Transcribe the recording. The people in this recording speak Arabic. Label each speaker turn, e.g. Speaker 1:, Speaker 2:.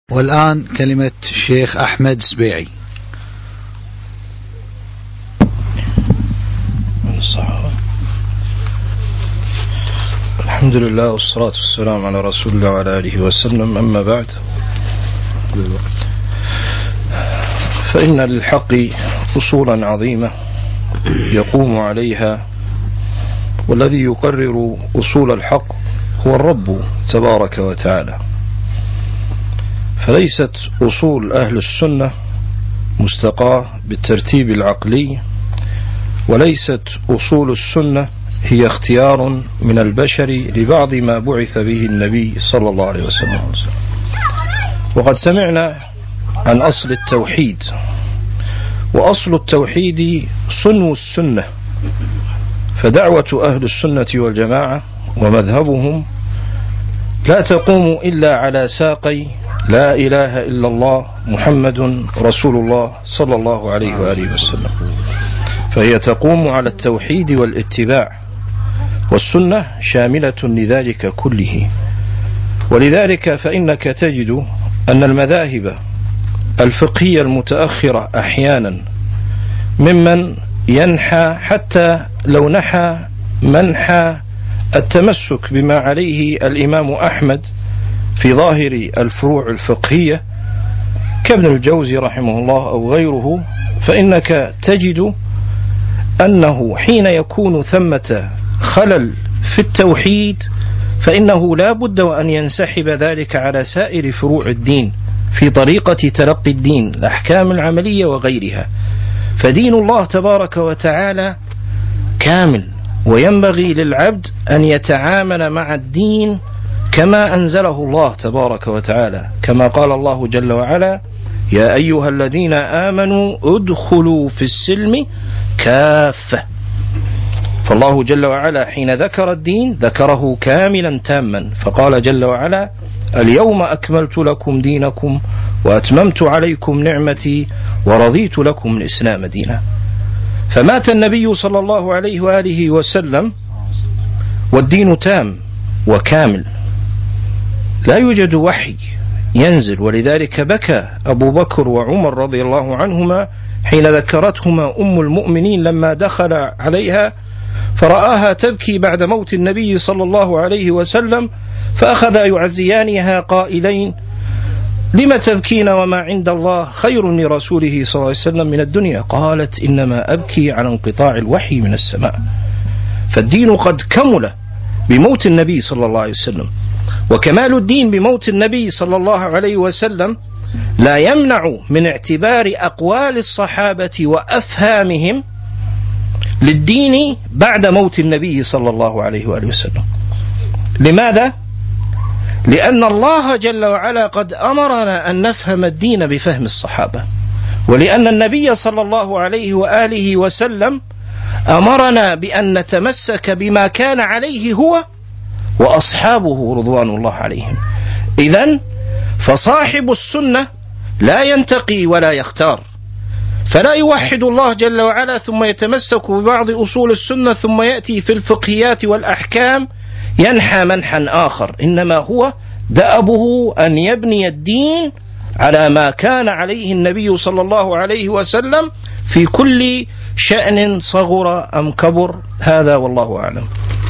Speaker 1: والآن كلمة الشيخ أحمد سبيعي.
Speaker 2: الحمد لله والصلاة والسلام على رسول الله وعلى آله وسلم. أما بعد، فإن للحق أصولا عظيمة يقوم عليها، والذي يقرر أصول الحق هو الرب تبارك وتعالى. فليست أصول أهل السنة مستقاة بالترتيب العقلي، وليست أصول السنة هي اختيار من البشر لبعض ما بعث به النبي صلى الله عليه وسلم. وقد سمعنا عن أصل التوحيد، وأصل التوحيد صنو السنة. فدعوة أهل السنة والجماعة ومذهبهم لا تقوم إلا على ساقي لا إله إلا الله محمد رسول الله صلى الله عليه وآله وسلم، فهي تقوم على التوحيد والاتباع، والسنة شاملة لذلك كله. ولذلك فإنك تجد أن المذاهب الفقهية المتأخرة أحيانا ممن ينحى، حتى لو نحى منحى التمسك بما عليه الإمام أحمد في ظاهر الفروع الفقهية كابن الجوزي رحمه الله أو غيره، فإنك تجد أنه حين يكون ثمة خلل في التوحيد فإنه لا بد وأن ينسحب ذلك على سائر فروع الدين في طريقة تلقي الدين، الأحكام العملية وغيرها. فدين الله تبارك وتعالى كامل، وينبغي للعبد أن يتعامل مع الدين كما أنزله الله تبارك وتعالى، كما قال الله جل وعلا: يا أيها الذين آمنوا ادخلوا في السلم كافة. فالله جل وعلا حين ذكر الدين ذكره كاملا تاما، فقال جل وعلا: اليوم أكملت لكم دينكم وأتممت عليكم نعمتي ورضيت لكم الإسلام دينا. فمات النبي صلى الله عليه وآله وسلم والدين تام وكامل، لا يوجد وحي ينزل. ولذلك بكى أبو بكر وعمر رضي الله عنهما حين ذكرتهما أم المؤمنين لما دخل عليها فرآها تبكي بعد موت النبي صلى الله عليه وسلم، فأخذا يعزيانها قائلين: لم تبكين وما عند الله خير لرسوله صلى الله عليه وسلم من الدنيا؟ قالت: إنما أبكي على انقطاع الوحي من السماء. فالدين قد كمل بموت النبي صلى الله عليه وسلم، وكمال الدين بموت النبي صلى الله عليه وسلم لا يمنع من اعتبار أقوال الصحابة وأفهامهم للدين بعد موت النبي صلى الله عليه وآله وسلم. لماذا؟ لأن الله جل وعلا قد أمرنا أن نفهم الدين بفهم الصحابة، ولأن النبي صلى الله عليه وآله وسلم أمرنا بأن نتمسك بما كان عليه هو وأصحابه رضوان الله عليهم. إذن فصاحب السنة لا ينتقي ولا يختار، فلا يوحد الله جل وعلا ثم يتمسك ببعض أصول السنة ثم يأتي في الفقهيات والأحكام ينحى منحا آخر، إنما هو دأبه أن يبني الدين على ما كان عليه النبي صلى الله عليه وسلم في كل شأن صغر أم كبر. هذا والله أعلم.